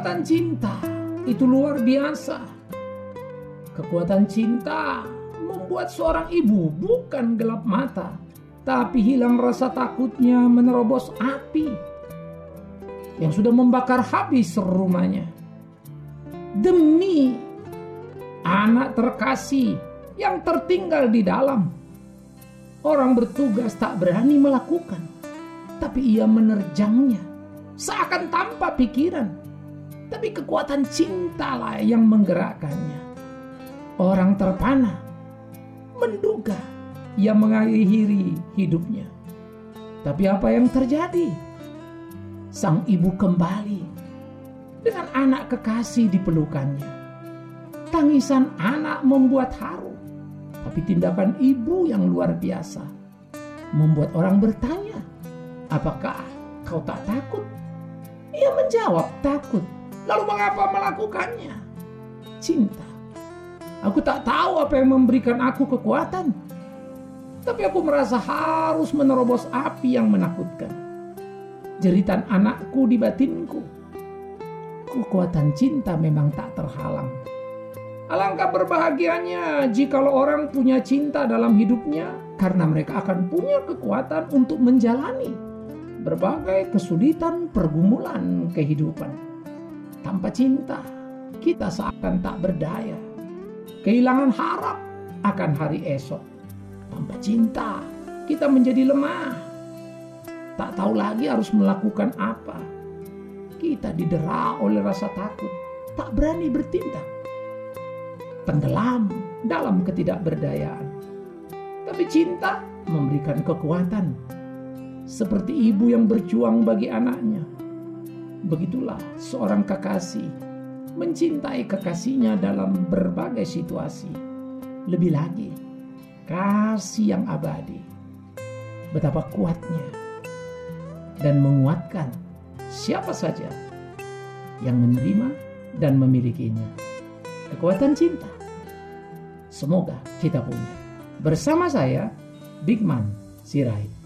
Kekuatan cinta itu luar biasa. Kekuatan cinta membuat seorang ibu bukan gelap mata, tapi hilang rasa takutnya menerobos api yang sudah membakar habis rumahnya. Demi anak terkasih yang tertinggal di dalam, orang bertugas tak berani melakukan, tapi ia menerjangnya seakan tanpa pikiran. Tapi kekuatan cintalah yang menggerakkannya. Orang terpana menduga ia mengakhiri hidupnya. Tapi apa yang terjadi? Sang ibu kembali dengan anak kekasih di pelukannya. Tangisan anak membuat haru, tapi tindakan ibu yang luar biasa membuat orang bertanya, apakah kau tak takut? Ia menjawab, takut. Lalu mengapa melakukannya? Cinta. Aku tak tahu apa yang memberikan aku kekuatan, tapi aku merasa harus menerobos api yang menakutkan. Jeritan anakku di batinku. Kekuatan cinta memang tak terhalang. Alangkah berbahagianya jikalau orang punya cinta dalam hidupnya, karena mereka akan punya kekuatan untuk menjalani berbagai kesulitan pergumulan kehidupan. Tanpa cinta, kita seakan tak berdaya, kehilangan harap akan hari esok. Tanpa cinta, kita menjadi lemah, tak tahu lagi harus melakukan apa. Kita didera oleh rasa takut, tak berani bertindak, tenggelam dalam ketidakberdayaan. Tapi cinta memberikan kekuatan, seperti ibu yang berjuang bagi anaknya. Begitulah seorang kekasih mencintai kekasihnya dalam berbagai situasi. Lebih lagi, kasih yang abadi. Betapa kuatnya dan menguatkan siapa saja yang menerima dan memilikinya. Kekuatan cinta semoga kita punya. Bersama saya, Bigman Sirait.